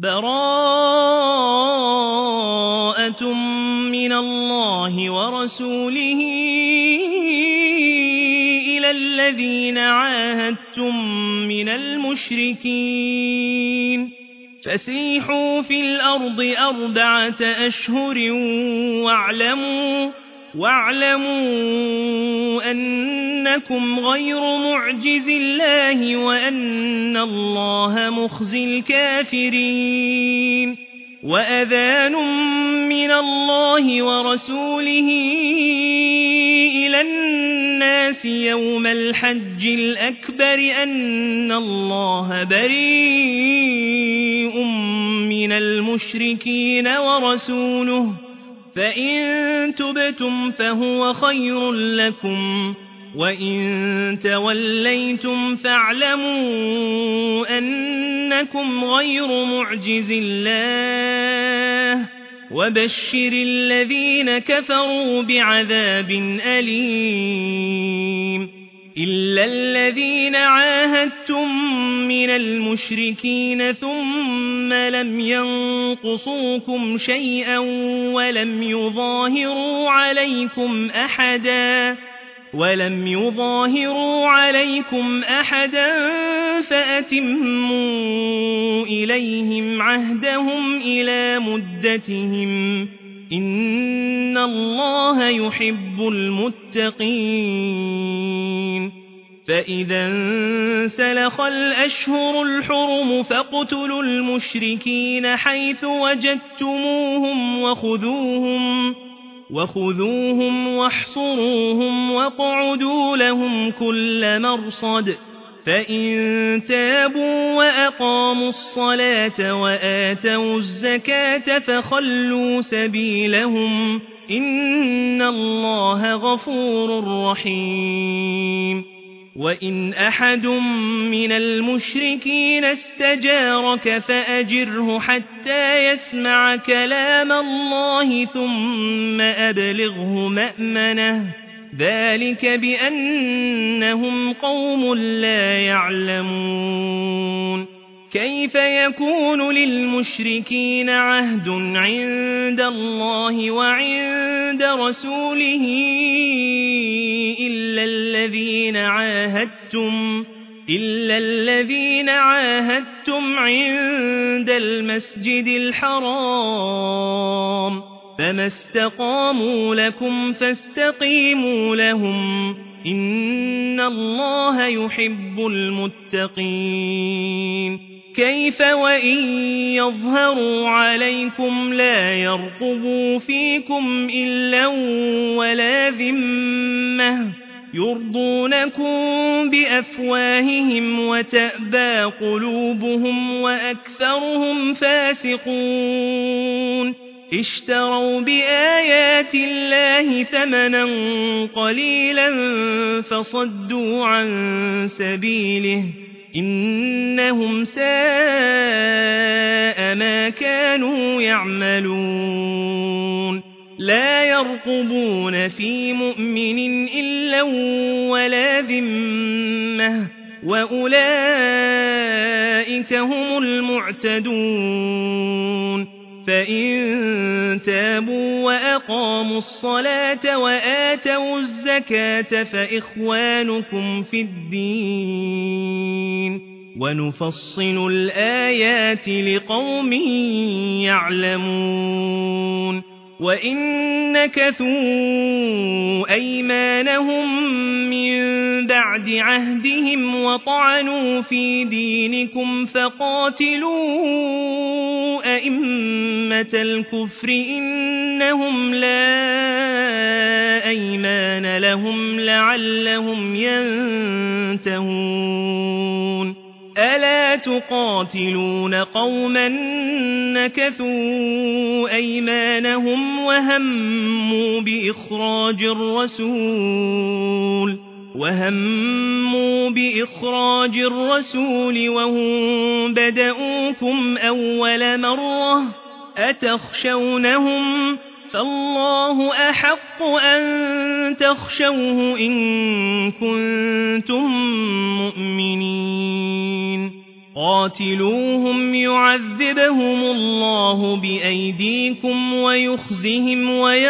براءة من الله ورسوله إلى الذين عاهدتم من المشركين فسيحوا في الأرض 4 أشهر واعلموا أنكم غير معجز الله وأن الله مخزي الكافرين وأذان من الله ورسوله إلى الناس يوم الحج الأكبر أن الله بريء من المشركين ورسوله فإن تبتم فهو خير لكم وإن توليتم فاعلموا أنكم غير معجز الله وبشر الذين كفروا بعذاب أليم إلا الذين عاهدتم من المشركين ثم لم ينقصوكم شيئا ولم يظاهروا عليكم أحدا فأتموا إليهم عهدهم إلى مدتهم إن الله يحب المتقين فإذا انسلخ الأشهر الحرم فاقتلوا المشركين حيث وجدتموهم وخذوهم واحصروهم واقعدوا لهم كل مرصد فإن تابوا وأقاموا الصلاة وآتوا الزكاة فخلوا سبيلهم إن الله غفور رحيم وإن أحد من المشركين استجارك فأجره حتى يسمع كلام الله ثم أبلغه مأمنه ذلك بأنهم قوم لا يعلمون كيف يكون للمشركين عهد عند الله وعند رسوله إلا الذين عاهدتم عند المسجد الحرام فما استقاموا لكم فاستقيموا لهم إن الله يحب المتقين كيف وإن يظهروا عليكم لا يرقبوا فيكم إلا ولا ذمة يرضونكم بأفواههم وتأبى قلوبهم وأكثرهم فاسقون اشتروا بآيات الله ثمنا قليلا فصدوا عن سبيله إنهم ساء ما كانوا يعملون لا يرقبون في مؤمن إلا ولا ذمة وأولئك هم المعتدون فإن تابوا وأقاموا الصلاة وآتوا الزكاة فإخوانكم في الدين ونفصل الآيات لقوم يعلمون وإن نكثوا أيمانهم من بعد عهدهم وطعنوا في دينكم فقاتلوا أئمة الكفر إنهم لا أيمان لهم لعلهم ينتهون ألا تقاتلون قوما نكثوا أيمانهم وهموا بإخراج الرسول وهم بدؤوكم أول مرة أتخشونهم فالله أحق أن تخشوه إن كنتم مؤمنين قاتلوهم يعذبهم الله بأيديكم ويخزهم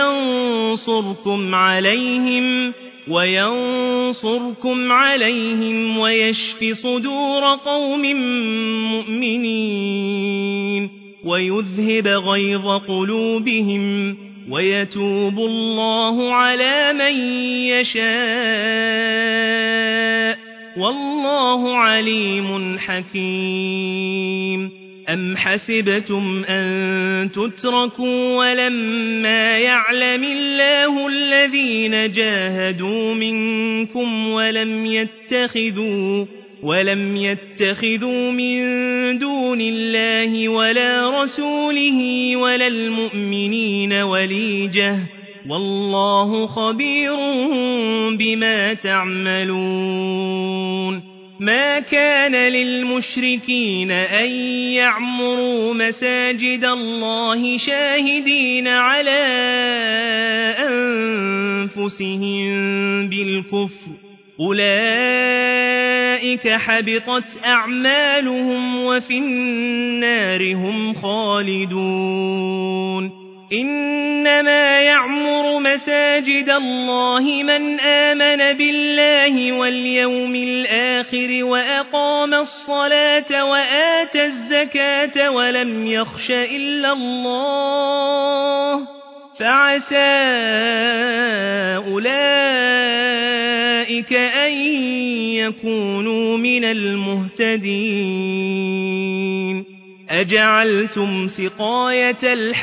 وينصركم عليهم ويشف صدور قوم مؤمنين ويذهب غيظ قلوبهم ويتوب الله على من يشاء والله عليم حكيم. أم حسبتم أن تتركوا ولما يعلم الله الذين جاهدوا منكم ولم يتخذوا من دون الله ولا رسوله ولا المؤمنين وليجة والله خبير بما تعملون. ما كان للمشركين أن يعمروا مساجد الله شاهدين على أنفسهم بالكفر أولئك حبطت أعمالهم وفي النار هم خالدون. إنما يعمر مساجد الله من آمن بالله واليوم الآخر وأقام الصلاة وآتى الزكاة ولم يخش إلا الله فعسى أولئك أن يكونوا من المهتدين. أجعلتم سقاية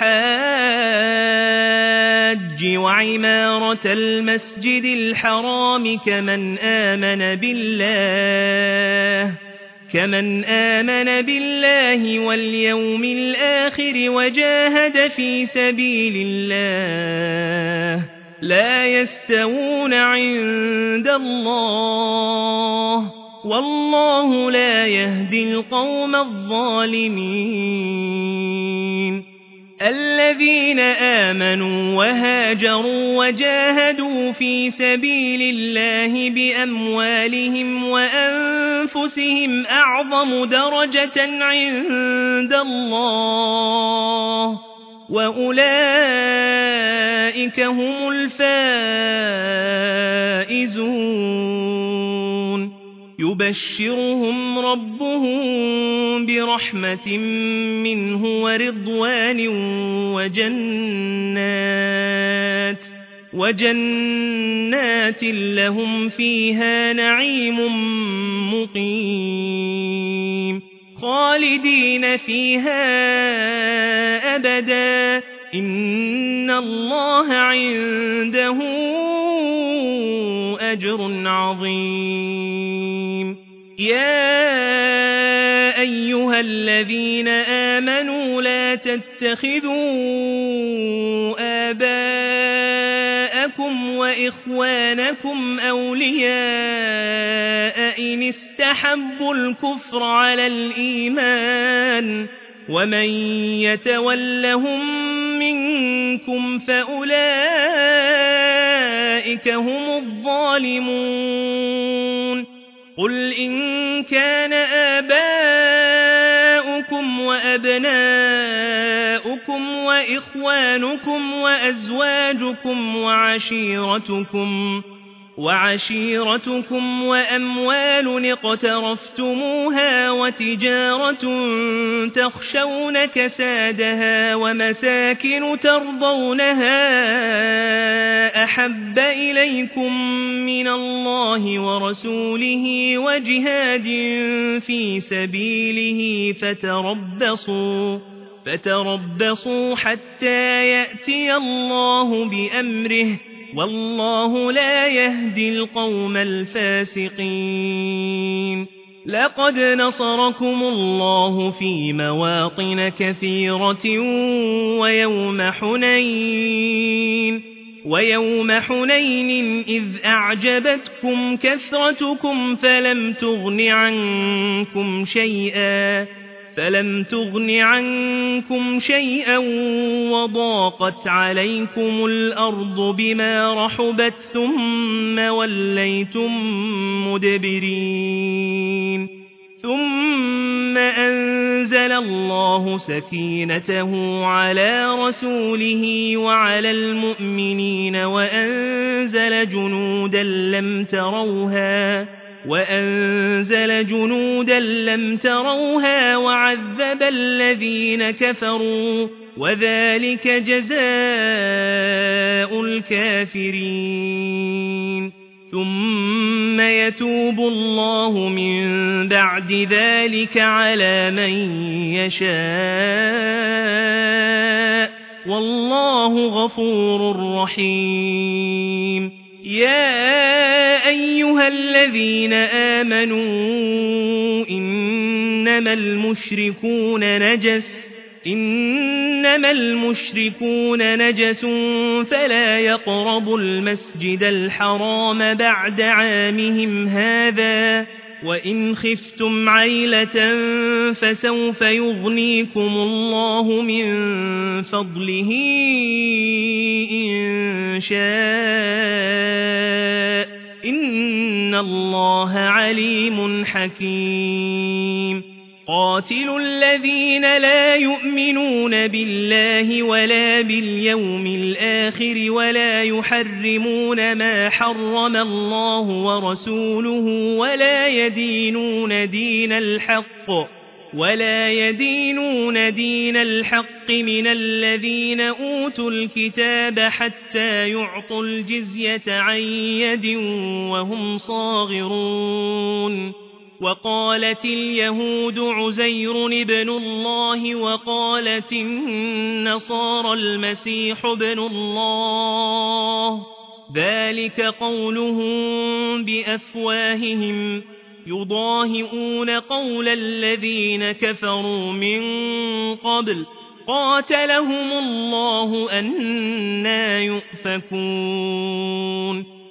الحاج وعمارة المسجد الحرام كمن آمن بالله واليوم الآخر وجاهد في سبيل الله لا يستوون عند الله والله لا يهدي القوم الظالمين. الذين آمنوا وهاجروا وجاهدوا في سبيل الله بأموالهم وأنفسهم أعظم درجة عند الله وأولئك هم الفائزون. يبشرهم ربهم برحمة منه ورضوان وجنات لهم فيها نعيم مقيم خالدين فيها أبدا إن الله عنده أجر عظيم. يا أيها الذين آمنوا لا تتخذوا آباءكم وإخوانكم أولياء إن استحبوا الكفر على الإيمان ومن يتولهم منكم فأولئك هم الظالمون. قل إن كان آباؤكم وأبناؤكم وإخوانكم وأزواجكم وعشيرتكم وأموال اقترفتموها وتجارة تخشون كسادها ومساكن ترضونها أحب إليكم من الله ورسوله وجهاد في سبيله فتربصوا حتى يأتي الله بأمره والله لا يهدي القوم الفاسقين. لقد نصركم الله في مواطن كثيرة ويوم حنين إذ أعجبتكم كثرتكم فلم تغن عنكم شيئا وضاقت عليكم الأرض بما رحبت ثم وليتم مدبرين ثم أنزل الله سكينته على رسوله وعلى المؤمنين وأنزل جنودا لم تروها وعذب الذين كفروا وذلك جزاء الكافرين ثم يتوب الله من بعد ذلك على من يشاء والله غفور رحيم يا أيها الذين آمنوا إنما المشركون نجس فلا يقربوا المسجد الحرام بعد عامهم هذا وإن خفتم عيلة فسوف يغنيكم الله من فضله إن شاء إن الله عليم حكيم قاتلوا الذين لا يؤمنون بالله ولا باليوم الآخر ولا يحرمون ما حرم الله ورسوله ولا يدينون دين الحق من الذين أوتوا الكتاب حتى يعطوا الجزية عن يد وهم صاغرون وقالت اليهود عزير ابن الله وقالت النصارى المسيح ابن الله ذلك قولهم بأفواههم يضاهئون قول الذين كفروا من قبل قاتلهم الله أنى يؤفكون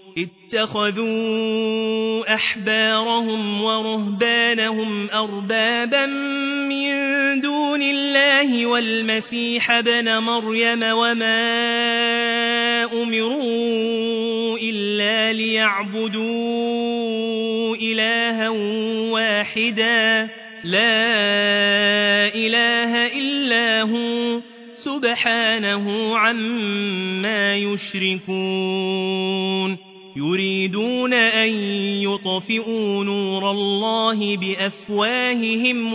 اتخذوا أحبارهم ورهبانهم أربابا من دون الله والمسيح ابن مريم وما أمروا إلا ليعبدوا إلها واحدا لا إله إلا هو سبحانه عما يشركون يريدون أن يطفئوا نور الله بأفواههم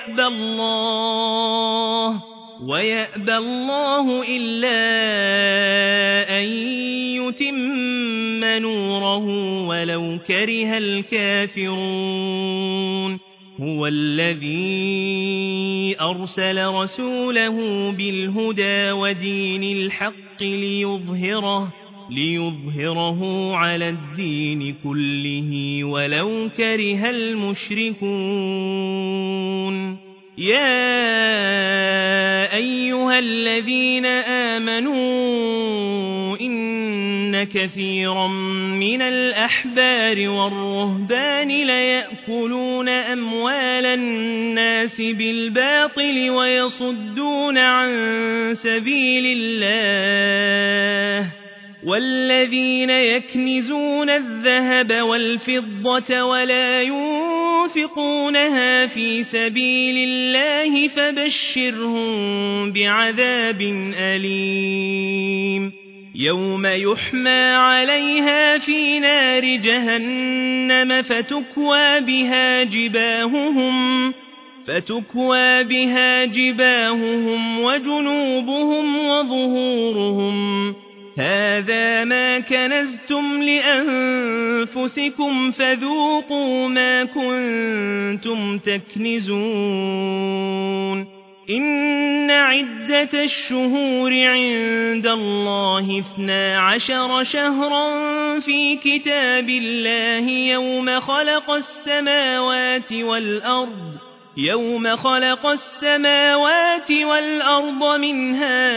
ويأبى الله إلا أن يتم نوره ولو كره الكافرون هو الذي أرسل رسوله بالهدى ودين الحق ليظهره على الدين كله ولو كره المشركون يا أيها الذين آمنوا إن كثيرا من الأحبار والرهبان ليأكلون أموال الناس بالباطل ويصدون عن سبيل الله والذين يكنزون الذهب والفضة ولا ينفقونها في سبيل الله فبشرهم بعذاب أليم يوم يحمى عليها في نار جهنم فتكوى بها جباههم وجنوبهم وظهورهم هذا ما كنزتم لأنفسكم فذوقوا ما كنتم تكنزون إن عدة الشهور عند الله 12 شهرا في كتاب الله يوم خلق السماوات والأرض منها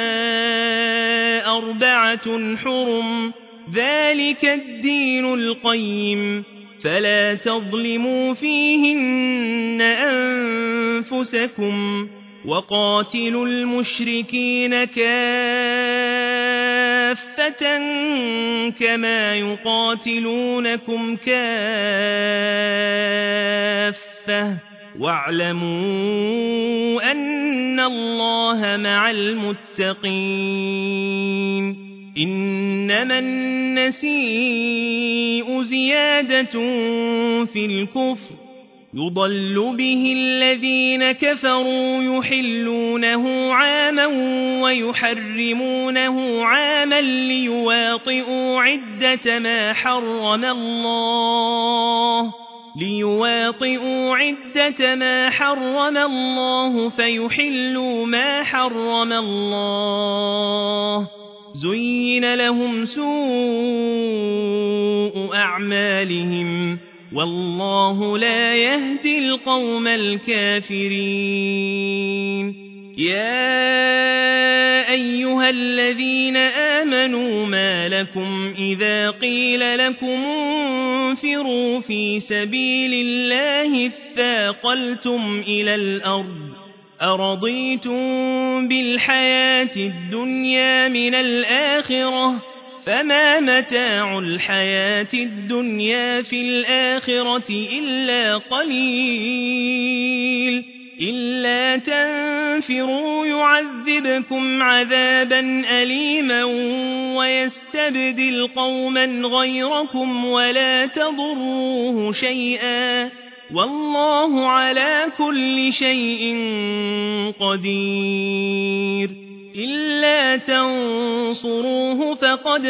4 حرم ذلك الدين القيم فلا تظلموا فيهن أنفسكم وقاتلوا المشركين كافة كما يقاتلونكم كافة واعلموا أن الله مع المتقين إنما النسيء زيادة في الكفر يضل به الذين كفروا يحلونه عاما ويحرمونه عاما ليواطئوا عدة ما حرم الله فيحلوا ما حرم الله زين لهم سوء أعمالهم والله لا يهدي القوم الكافرين يا أيها الذين آمنوا ما لكم إذا قيل لكم انفروا في سبيل الله اثاقلتم إلى الأرض أرضيتم بالحياة الدنيا من الآخرة فما متاع الحياة الدنيا في الآخرة إلا قليل إلا تنفروا يعذبكم عذابا أليما ويستبدل قوما غيركم ولا تضروه شيئا والله على كل شيء قدير إلا تنصروه فقد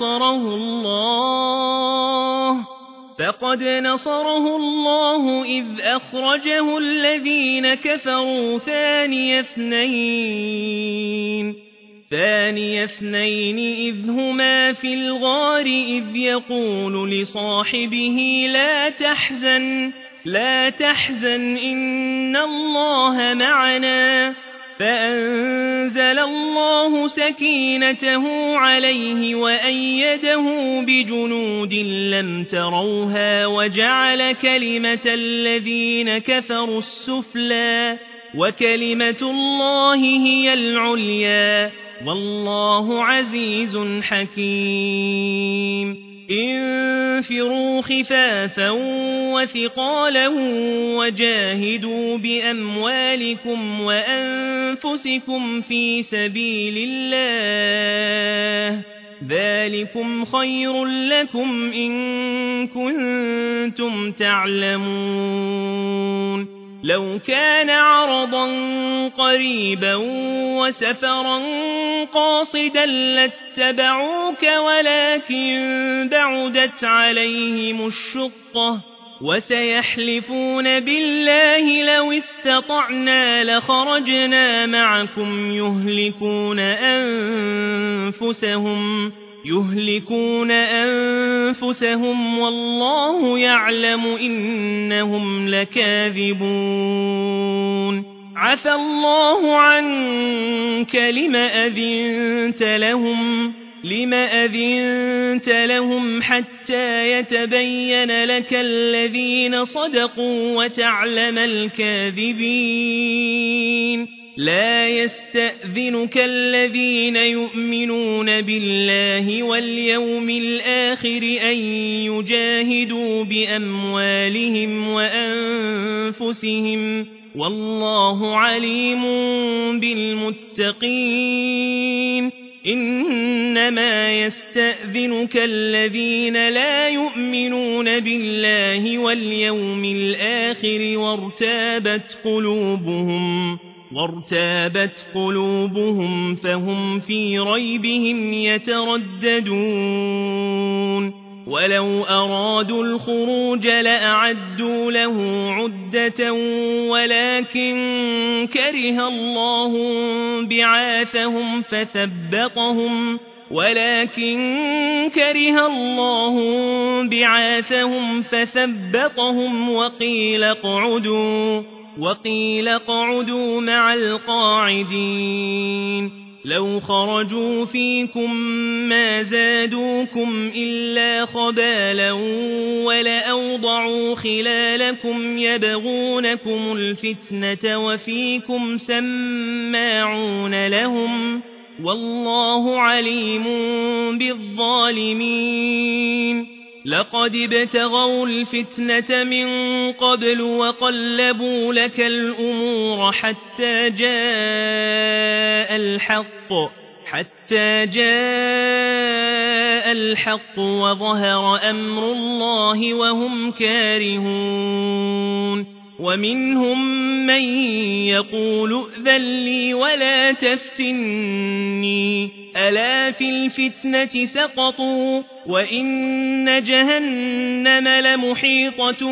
نصره الله إذ أخرجه الذين كفروا ثاني اثنين إذ هما في الغار إذ يقول لصاحبه لا تحزن إن الله معنا فأنزل الله سكينته عليه وأيده بجنود لم تروها وجعل كلمة الذين كفروا السفلى وكلمة الله هي العليا والله عزيز حكيم انفروا خفافا وثقالا وجاهدوا بأموالكم وأنفسكم في سبيل الله ذلكم خير لكم إن كنتم تعلمون لو كان عرضا قريبا وسفرا قاصدا لاتبعوك ولكن بعدت عليهم الشقة وسيحلفون بالله لو استطعنا لخرجنا معكم يهلكون أنفسهم والله يعلم إنهم لكاذبون عفى الله عنك لم أذنت لهم حتى يتبين لك الذين صدقوا وتعلم الكاذبين لا يستأذنك الذين يؤمنون بالله واليوم الآخر أن يجاهدوا بأموالهم وأنفسهم والله عليم بالمتقين إنما يستأذنك الذين لا يؤمنون بالله واليوم الآخر وارتابت قلوبهم فهم في ريبهم يترددون ولو أرادوا الخروج لأعدوا له عدة ولكن كره الله بعاثهم فثبطهم وقيل اقعدوا مع القاعدين لو خرجوا فيكم ما زادوكم إلا خبالا ولأوضعوا خلالكم يبغونكم الفتنة وفيكم سماعون لهم والله عليم بالظالمين لقد ابتغوا الفتنة من قبل وقلبوا لك الأمور حتى جاء الحق وظهر أمر الله وهم كارهون ومنهم من يقول ائذن لي ولا تفتني ألا في الفتنة سقطوا وإن جهنم لمحيطة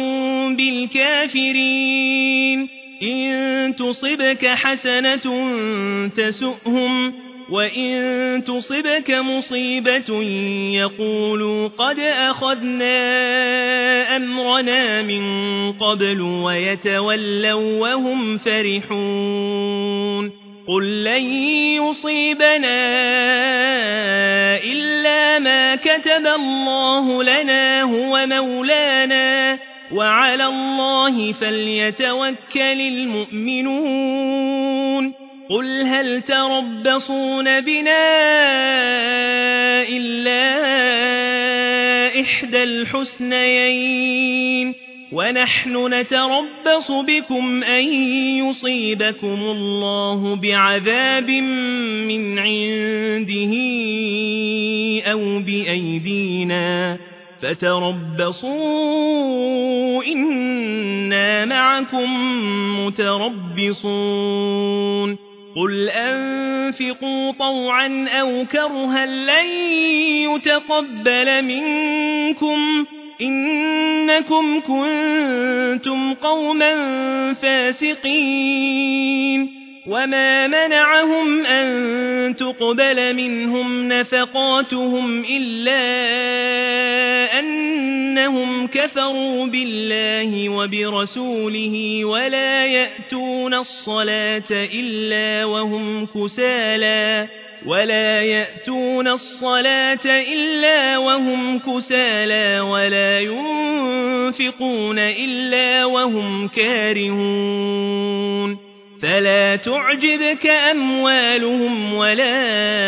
بالكافرين إن تصبك حسنة تسؤهم وإن تصبك مصيبة يقولوا قد أخذنا أمرنا من قبل ويتولوا وهم فرحون قل لن يصيبنا إلا ما كتب الله لنا هو مولانا وعلى الله فليتوكل المؤمنون قل هل تربصون بنا إلا إحدى الحسنيين ونحن نتربص بكم أن يصيبكم الله بعذاب من عنده أو بأيدينا فتربصوا إنا معكم متربصون قل أنفقوا طوعا أو كرها لن يتقبل منكم إنكم كنتم قوما فاسقين وما منعهم أن تقبل منهم نفقاتهم إلا أنهم كفروا بالله وبرسوله ولا يأتون الصلاة إلا وهم كسالى ولا ينفقون إلا وهم كارهون فلا تعجبك أموالهم ولا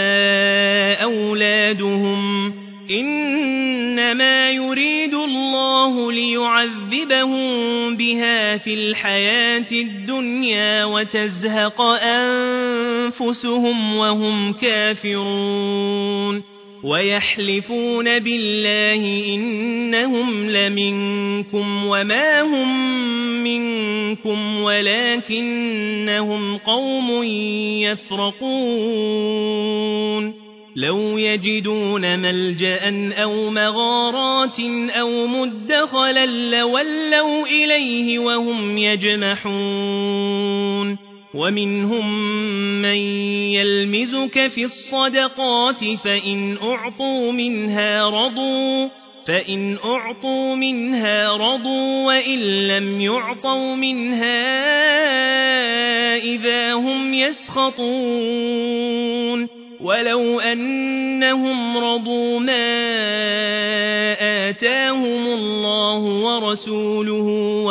أولادهم إنما يريد الله ليعذبهم بها في الحياة الدنيا وتزهق أنفسهم وهم كافرون ويحلفون بالله إنهم لمنكم وما هم منكم ولكنهم قوم يفرقون لو يجدون ملجأ أو مغارات أو مدخلا لولوا إليه وهم يجمحون ومنهم من يلمزك في الصدقات فإن أعطوا منها رضوا وإن لم يعطوا منها إذا هم يسخطون ولو أنهم رضوا ما آتاهم الله ورسوله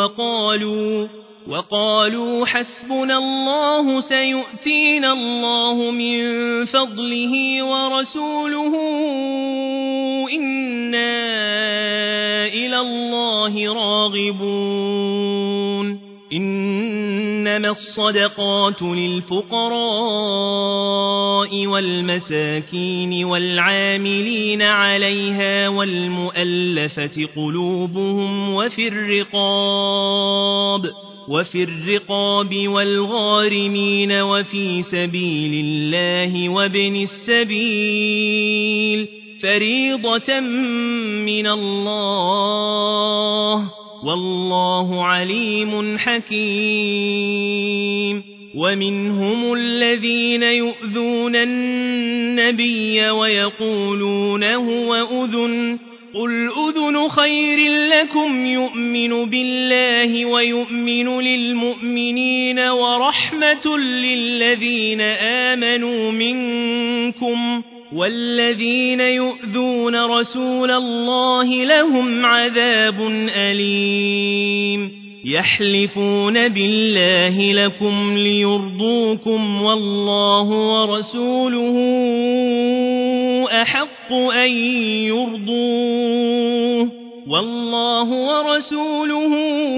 وقالوا حسبنا الله سيؤتينا الله من فضله ورسوله إنا إلى الله راغبون إنما الصدقات للفقراء والمساكين والعاملين عليها والمؤلفة قلوبهم وفي الرقاب والغارمين وفي سبيل الله وابن السبيل فريضة من الله والله عليم حكيم ومنهم الذين يؤذون النبي ويقولون هو أذن قل أذن خير لكم يؤمن بالله ويؤمن للمؤمنين ورحمة للذين آمنوا منكم والذين يؤذون رسول الله لهم عذاب أليم يحلفون بالله لكم ليرضوكم والله ورسوله أحق أن يرضوه والله ورسوله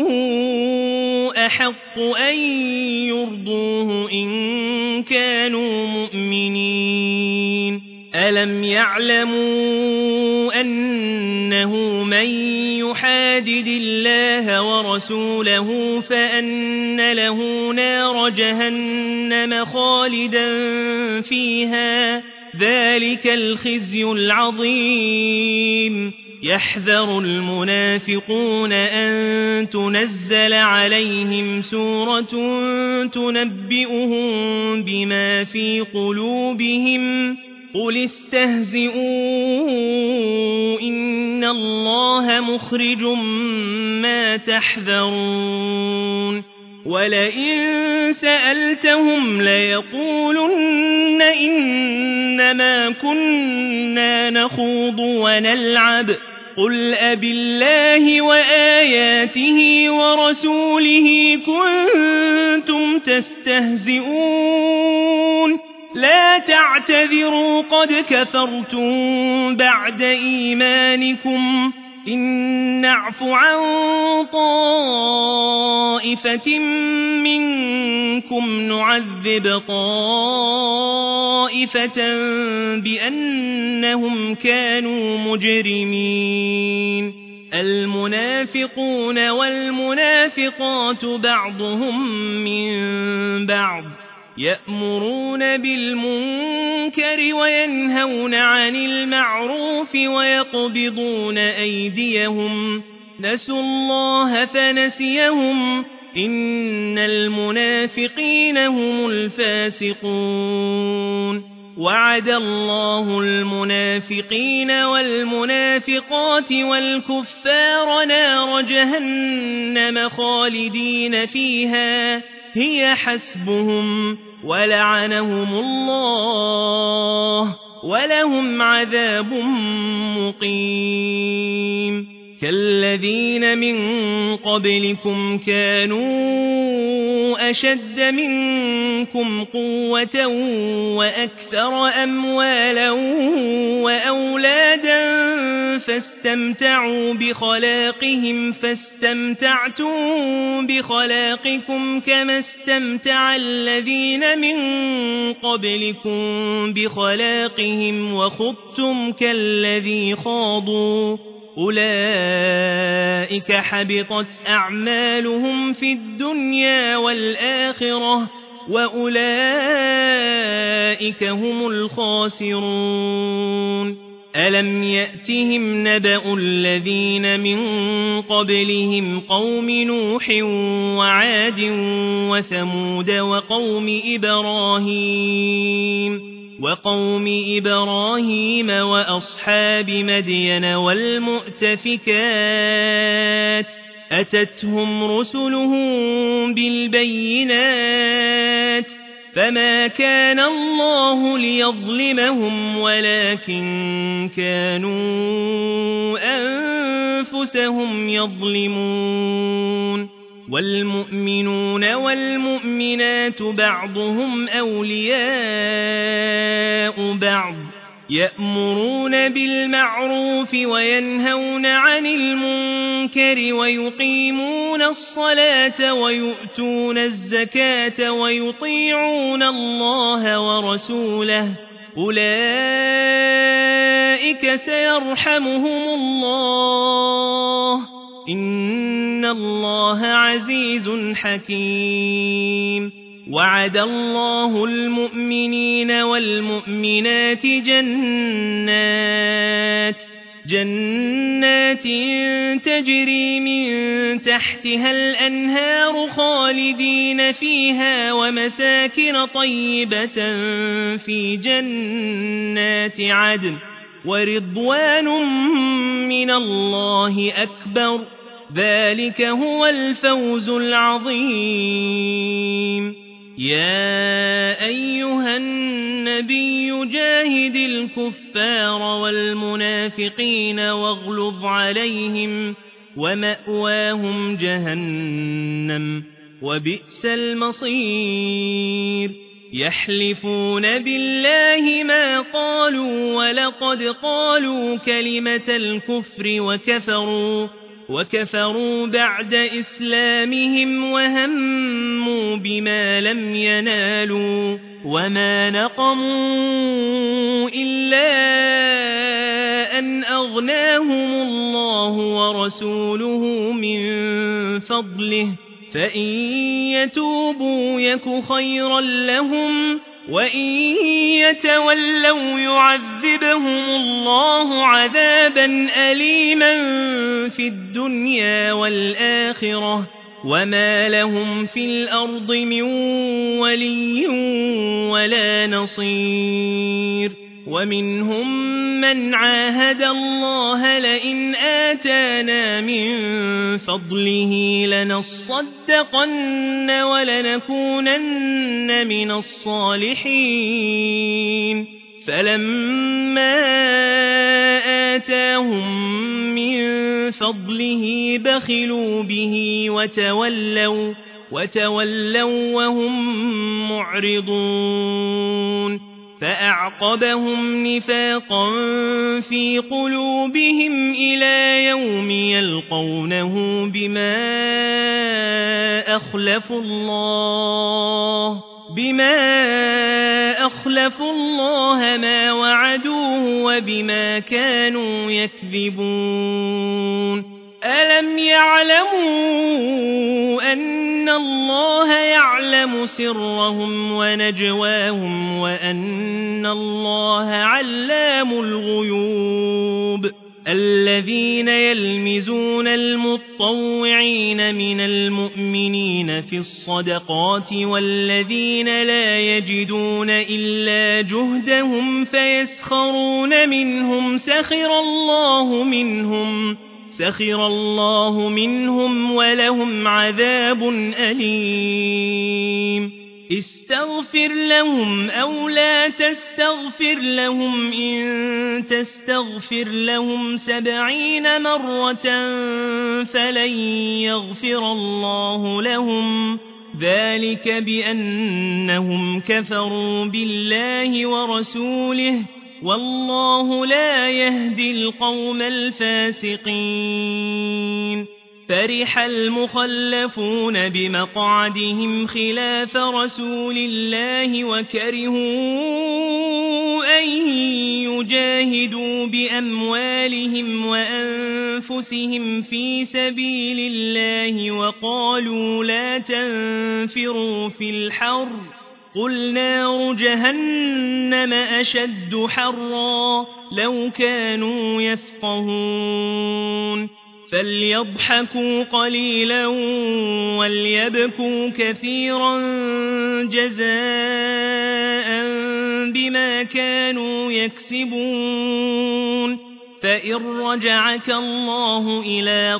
أحق أن يرضوه إن كانوا مؤمنين ألم يعلموا أنه من يحادد الله ورسوله فأن له نار جهنم خالدا فيها ذلك الخزي العظيم يحذر المنافقون أن تنزل عليهم سورة تنبئهم بما في قلوبهم قل استهزئوا إن الله مخرج ما تحذرون ولئن سألتهم ليقولن إنما كنا نخوض ونلعب قل أبالله وآياته ورسوله كنتم تستهزئون لا تعتذروا قد كفرتم بعد إيمانكم إن نعف عن طائفة منكم نعذب طائفة بأنهم كانوا مجرمين المنافقون والمنافقات بعضهم من بعض يأمرون بالمنكر وينهون عن المعروف ويقبضون أيديهم نسوا الله فنسيهم إن المنافقين هم الفاسقون وعد الله المنافقين والمنافقات والكفار نار جهنم خالدين فيها هي حسبهم ولعنهم الله ولهم عذاب مقيم كالذين من قبلكم كانوا أشد منكم قوة وأكثر أموالا وأولادا فاستمتعوا بخلاقهم فاستمتعتم بخلاقكم كما استمتع الذين من قبلكم بخلاقهم وخضتم كالذي خاضوا أولئك حبطت أعمالهم في الدنيا والآخرة وأولئك هم الخاسرون ألم يأتهم نبأ الذين من قبلهم قوم نوح وعاد وثمود وقوم إبراهيم وأصحاب مدين والمؤتفكات أتتهم رسلهم بالبينات فما كان الله ليظلمهم ولكن كانوا أنفسهم يظلمون والمؤمنون والمؤمنات بعضهم أولياء بعض يأمرون بالمعروف وينهون عن المنكر ويقيمون الصلاة ويؤتون الزكاة ويطيعون الله ورسوله أولئك سيرحمهم الله إن الله عزيز حكيم وعد الله المؤمنين والمؤمنات جنات تجري من تحتها الأنهار خالدين فيها ومساكن طيبة في جنات عدن ورضوان من الله أكبر ذلك هو الفوز العظيم يا أيها النبي جاهد الكفار والمنافقين واغلظ عليهم ومأواهم جهنم وبئس المصير يحلفون بالله ما قالوا ولقد قالوا كلمة الكفر وكفروا بعد إسلامهم وهموا بما لم ينالوا وما نقموا إلا أن أغناهم الله ورسوله من فضله فإن يتوبوا يك خيرا لهم وإن يتولوا يعذبهم الله عذابا أليما في الدنيا والآخرة وما لهم في الأرض من ولي ولا نصير ومنهم من عاهد الله لئن آتانا من فضله لنصدقن ولنكونن من الصالحين فلما آتاهم من فضله بخلوا به وتولوا وهم معرضون فأعقبهم نفاقا في قلوبهم إلى يوم يلقونه بما أخلفوا الله ما وعدوه وبما كانوا يكذبون ألم يعلموا أن الله يعلم سرهم ونجواهم وأن الله علام الغيوب الذين يلمزون المطوعين من المؤمنين في الصدقات والذين لا يجدون إلا جهدهم فيسخرون منهم سخر الله منهم ولهم عذاب أليم استغفر لهم أو لا تستغفر لهم إن تستغفر لهم 70 مرة فلن يغفر الله لهم ذلك بأنهم كفروا بالله ورسوله والله لا يهدي القوم الفاسقين فرح المخلفون بمقعدهم خلاف رسول الله وكرهوا أن يجاهدوا بأموالهم وأنفسهم في سبيل الله وقالوا لا تنفروا في الحر قل نار جهنم أشد حرا لو كانوا يفقهون فليضحكوا قليلا وليبكوا كثيرا جزاء بما كانوا يكسبون فإن رجعك الله إلى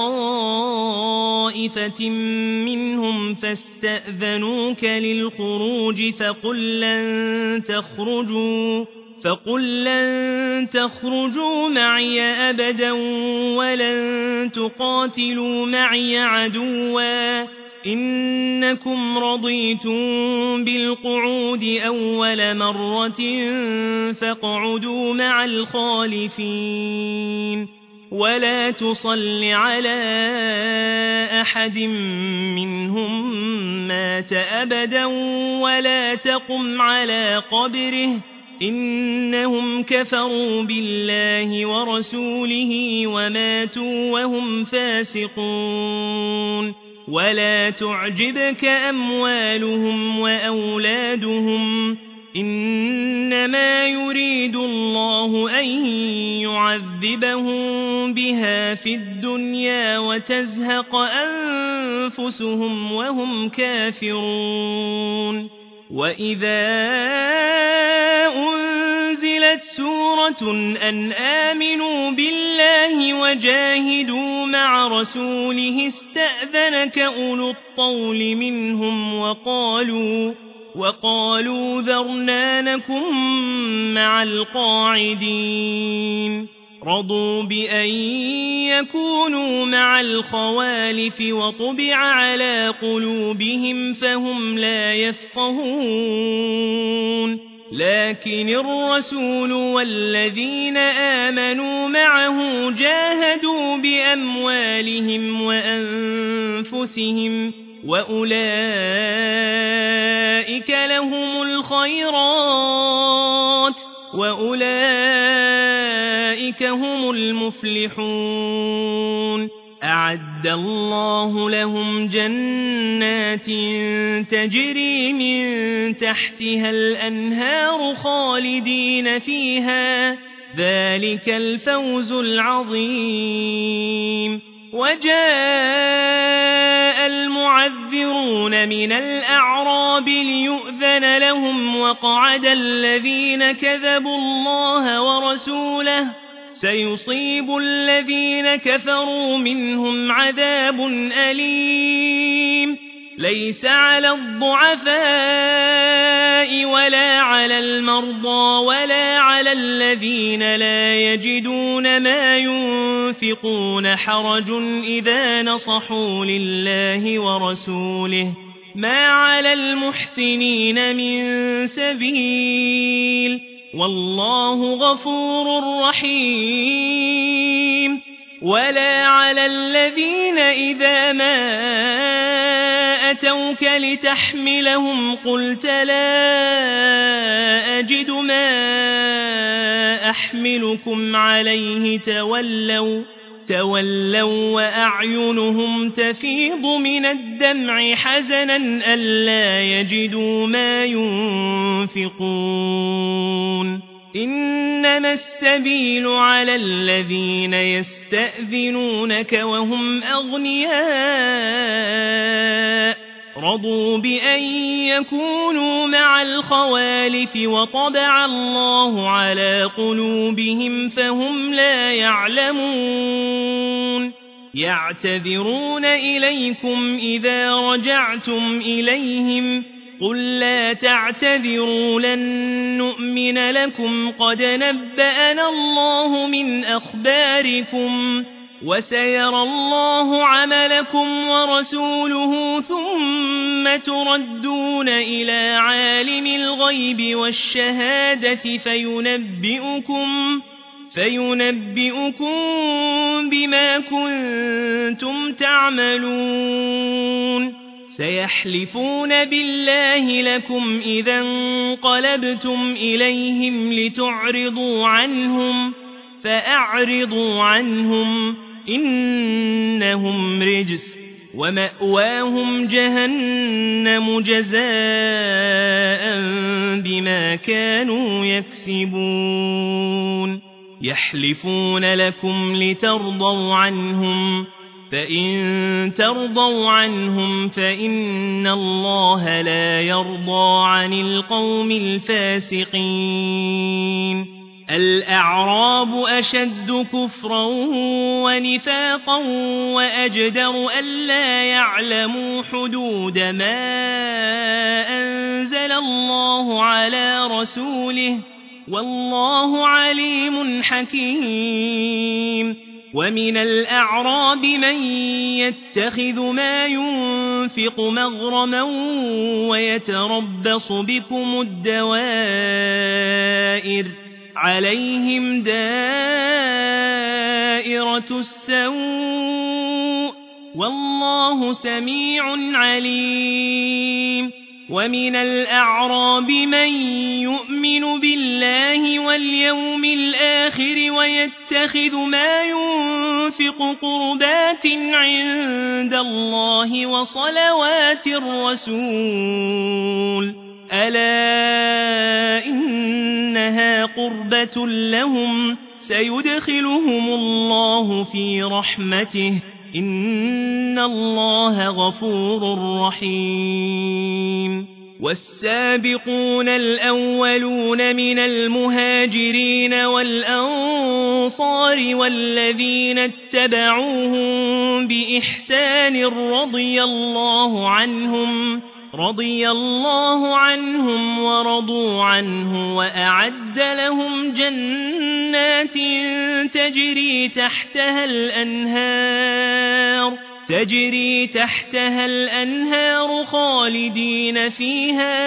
طائفة منهم فاستأذنوك للخروج فقل لن تخرجوا معي أبدا ولن تقاتلوا معي عدوا إنكم رضيتم بالقعود أول مرة فاقعدوا مع الخالفين ولا تصل على أحد منهم مات أبدا ولا تقم على قبره إنهم كفروا بالله ورسوله وماتوا وهم فاسقون ولا تعجبك أموالهم وأولادهم إنما يريد الله أن يعذبهم بها في الدنيا وتزهق أنفسهم وهم كافرون وإذا أنزلت سورة أن آمنوا بالله وجاهدوا مع رسوله استأذنك أولو الطول منهم وقالوا ذرنا نكن مع القاعدين رضوا بأن يكونوا مع الخوالف وطبع على قلوبهم فهم لا يفقهون لكن الرسول والذين آمنوا معه جاهدوا بأموالهم وأنفسهم وأولئك لهم الخيرات وأولئك هم المفلحون أعد الله لهم جنات تجري من تحتها الأنهار خالدين فيها ذلك الفوز العظيم وجاء المعذرون من الأعراب ليؤذن لهم وقعد الذين كذبوا الله ورسوله سيصيب الذين كفروا منهم عذاب أليم ليس على الضعفاء ولا على المرضى ولا على الذين لا يجدون ما ينفقون حرج إذا نصحوا لله ورسوله ما على المحسنين من سبيل والله غفور رحيم ولا على الذين إذا ما أتوك لتحملهم قلت لا أجد ما أحملكم عليه تولوا وأعينهم تفيض من الدمع حزنا ألا يجدوا ما ينفقون إنما السبيل على الذين يستأذنونك وهم أغنياء رضوا بأن يكونوا مع الخوالف وطبع الله على قلوبهم فهم لا يعلمون يعتذرون إليكم إذا رجعتم إليهم قل لا تعتذروا لن نؤمن لكم قد نبأنا الله من أخباركم وسيرى الله عملكم ورسوله ثم تردون إلى عالم الغيب والشهادة فينبئكم بما كنتم تعملون سيحلفون بالله لكم إذا انقلبتم إليهم لتعرضوا عنهم فأعرضوا عنهم إنهم رجس ومأواهم جهنم جزاء بما كانوا يكسبون يحلفون لكم لترضوا عنهم فإن ترضوا عنهم فإن الله لا يرضى عن القوم الفاسقين الأعراب أشد كفرا ونفاقا وأجدر ألا يعلموا حدود ما أنزل الله على رسوله والله عليم حكيم ومن الأعراب من يتخذ ما ينفق مغرما ويتربص بكم الدوائر عليهم دائرة السوء والله سميع عليم ومن الأعراب من يؤمن بالله واليوم الآخر ويتخذ ما ينفق قربات عند الله وصلوات الرسول ألا إنها قربة لهم سيدخلهم الله في رحمته إن الله غفور رحيم والسابقون الأولون من المهاجرين والأنصار والذين اتبعوهم بإحسان رضي الله عنهم ورضوا عنه وأعد لهم جنات تجري تحتها الأنهار خالدين فيها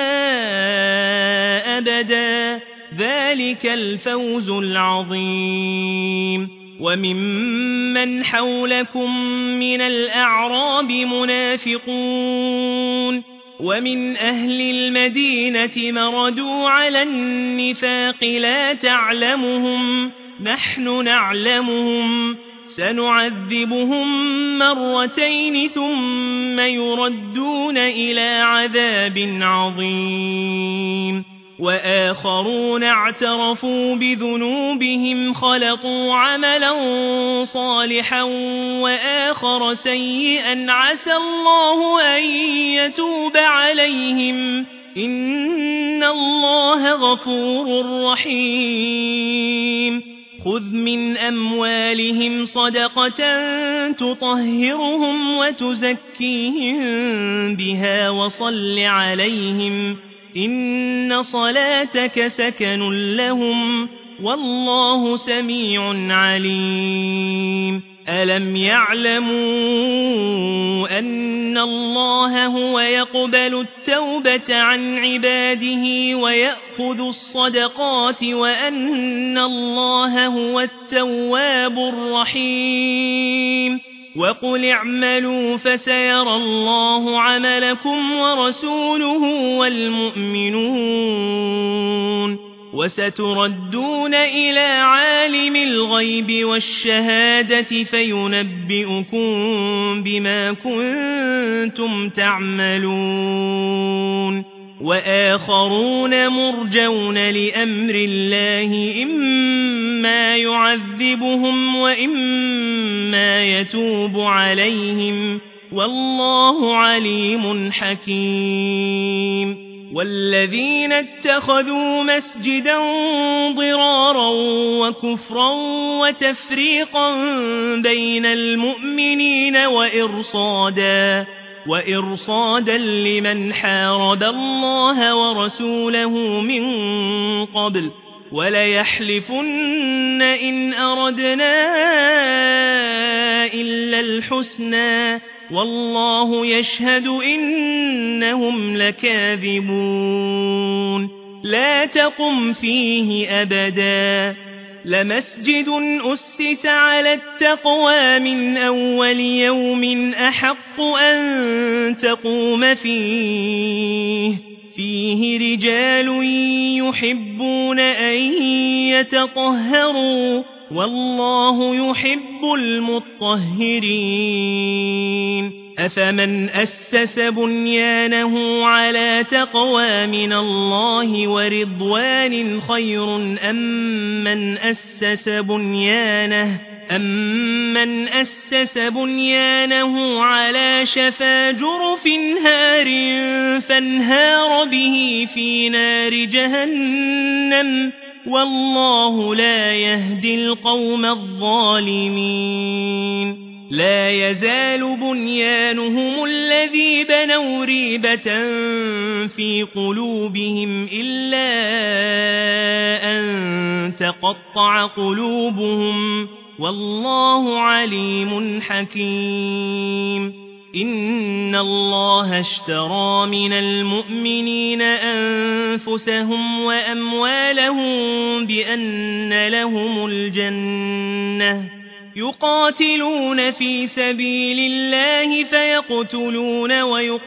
أبدا ذلك الفوز العظيم وممن حولكم من الأعراب منافقون ومن أهل المدينة مردوا على النفاق لا تعلمهم نحن نعلمهم سنعذبهم مرتين ثم يردون إلى عذاب عظيم وآخرون اعترفوا بذنوبهم خلطوا عملا صالحا وآخر سيئا عسى الله أن يتوب عليهم إن الله غفور رحيم خذ من أموالهم صدقة تطهرهم وتزكيهم بها وصل عليهم إن صلاتك سكن لهم والله سميع عليم ألم يعلموا أن الله هو يقبل التوبة عن عباده ويأخذ الصدقات وأن الله هو التواب الرحيم وقل اعملوا فسيرى الله عملكم ورسوله والمؤمنون وستردون إلى عالم الغيب والشهادة فينبئكم بما كنتم تعملون وآخرون مرجون لأمر الله إما يعذبهم وإما يتوب عليهم والله عليم حكيم والذين اتخذوا مسجدا ضرارا وكفرا وتفريقا بين المؤمنين وإرصادا لمن حارب الله ورسوله من قبل وليحلفن إن أردنا إلا الحسنى والله يشهد إنهم لكاذبون لا تقم فيه أبدا لمسجد أسس على التقوى من أول يوم أحق أن تقوم فيه رجال يحبون أن يتطهروا والله يحب المطهرين أفمن أسس بنيانه على تقوى من الله ورضوان خير أمن أسس بنيانه على شفا جرف هار فانهار به في نار جهنم والله لا يهدي القوم الظالمين لا يزال بنيانهم الذي بنوا ريبة في قلوبهم إلا أن تقطع قلوبهم والله عليم حكيم إن الله اشترى من المؤمنين أنفسهم وأموالهم بأن لهم الجنة يقاتلون في سبيل الله فيقتلون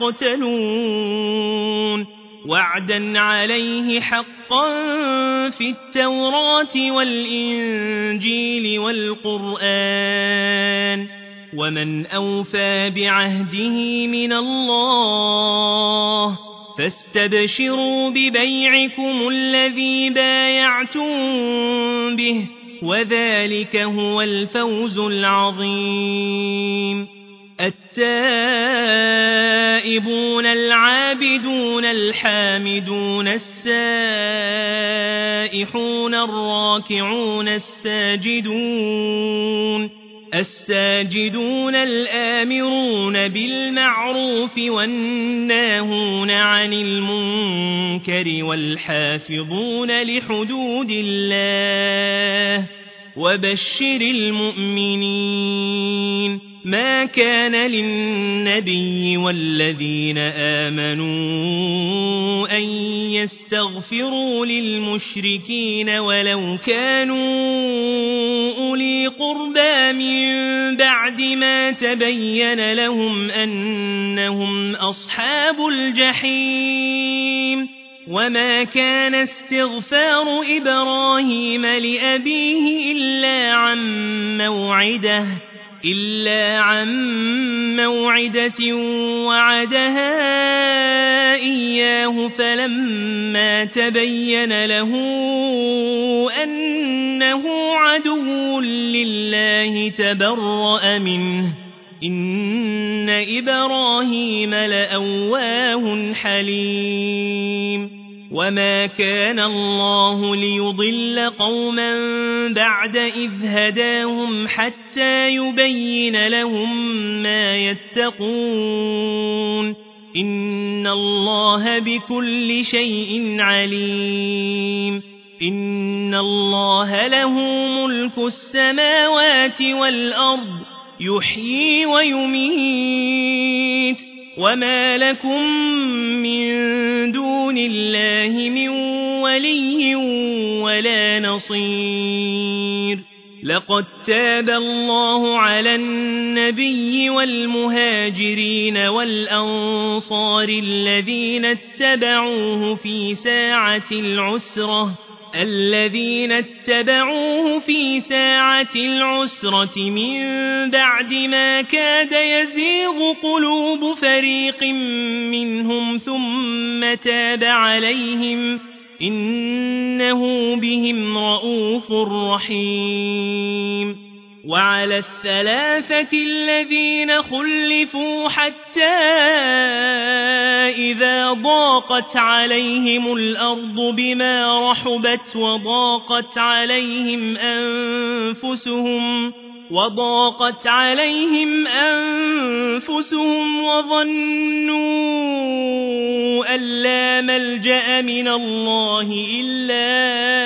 ويقتلون وعدا عليه حقا في التوراة والإنجيل والقرآن ومن أوفى بعهده من الله فاستبشروا ببيعكم الذي بايعتم به وذلك هو الفوز العظيم التائبون العابدون الحامدون السائحون الراكعون الساجدون الساجدون الآمرون بالمعروف والناهون عن المنكر والحافظون لحدود الله وبشر المؤمنين ما كان للنبي والذين آمنوا أن يستغفروا للمشركين ولو كانوا أولي قربى من بعد ما تبين لهم أنهم أصحاب الجحيم وما كان استغفار إبراهيم لأبيه إلا عن موعدة وعدها إياه فلما تبين له أنه عدو لله تبرأ منه إن إبراهيم لأواه حليم وما كان الله ليضل قوما بعد إذ هداهم حتى يبين لهم ما يتقون إن الله بكل شيء عليم إن الله له ملك السماوات والأرض يحيي ويميت وما لكم من دون الله من ولي ولا نصير لقد تاب الله على النبي والمهاجرين والأنصار الذين اتبعوه في ساعة العسرة من بعد ما كاد يزيغ قلوب فريق منهم ثم تاب عليهم إنه بهم رءوف رحيم وعلى الثلاثة الذين خلفوا حتى إذا ضاقت عليهم الأرض بما رحبت وضاقت عليهم أنفسهم وظنوا أن لا ملجأ من الله إلا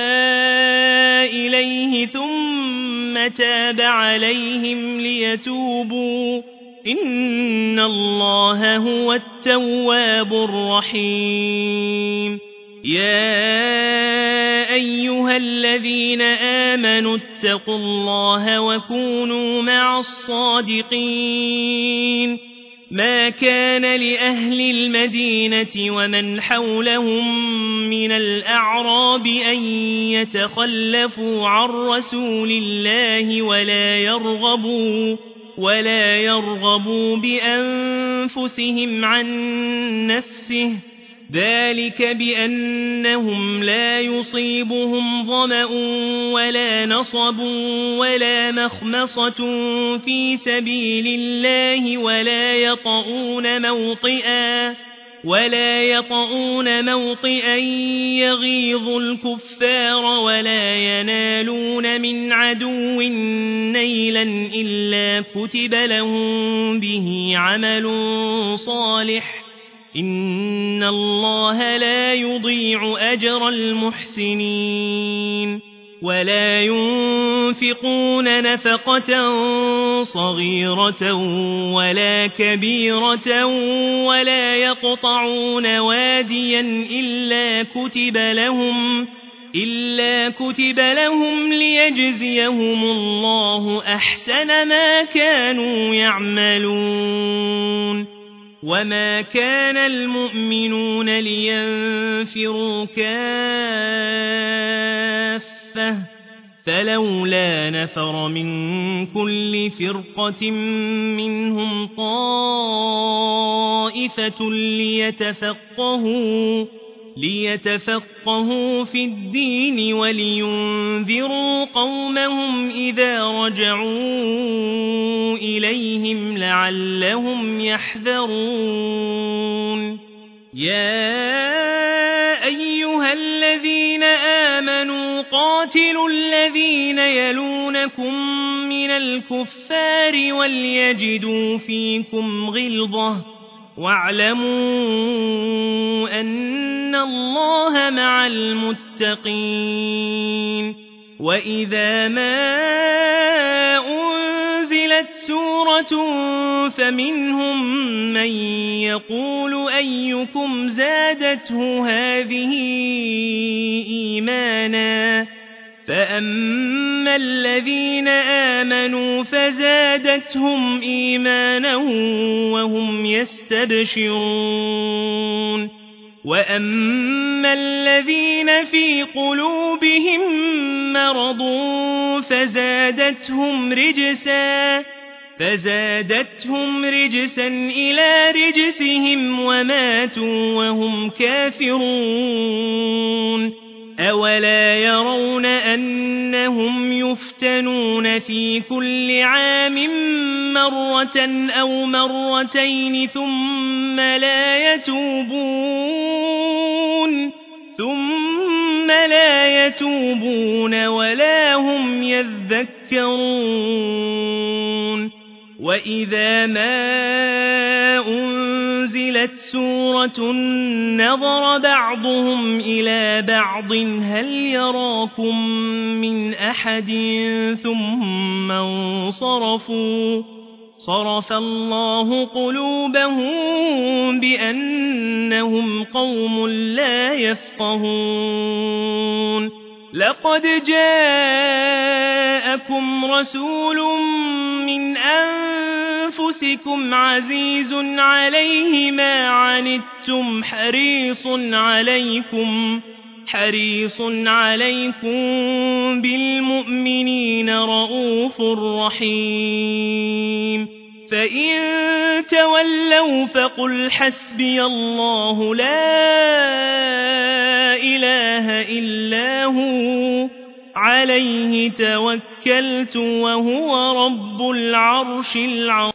إليه ثم تاب عليهم ليتوبوا إن الله هو التواب الرحيم يا أيها الذين آمنوا اتقوا الله وكونوا مع الصادقين ما كان لأهل المدينة ومن حولهم من الأعراب أن يتخلفوا عن رسول الله ولا يرغبوا بأنفسهم عن نفسه ذلك بأنهم لا يصيبهم ظمأ ولا نصب ولا مخمصة في سبيل الله ولا يطؤون موطئا يغيظ الكفار ولا ينالون من عدو نيلا إلا كتب لهم به عمل صالح إن الله لا يضيع أجر المحسنين ولا ينفقون نفقة صغيرة ولا كبيرة ولا يقطعون واديا إلا كتب لهم ليجزيهم الله أحسن ما كانوا يعملون وما كان المؤمنون لينفروا كافة فلولا نفر من كل فرقة منهم طائفة ليتفقهوا في الدين ولينذروا قومهم إذا رجعوا إليهم لعلهم يحذرون يا أيها الذين آمنوا قاتلوا الذين يلونكم من الكفار وليجدوا فيكم غلظة واعلموا أن الله مع المتقين وإذا ما أنزلت سورة فمنهم من يقول أيكم زادته هذه إيمانا فأما الذين آمنوا فزادتهم إيمانا وهم يستبشرون وأما الذين في قلوبهم مرض فزادتهم رجسا إلى رجسهم وماتوا وهم كافرون أولا يرون أنهم يفتنون في كل عام مرة أو مرتين ثم لا يتوبون ولا هم يذكرون وإذا ما أنزلت سورة نظر بعضهم إلى بعض هل يراكم من أحد ثم انصرفوا صرف الله قلوبهم بأنهم قوم لا يفقهون لقد جاءكم رسول من أنفسكم عزيز عليه ما عنتم حريص عليكم بالمؤمنين رؤوف رحيم فإن تولوا فقل حسبي الله لا إله إلا هو عليه توكلت وهو رب العرش العظيم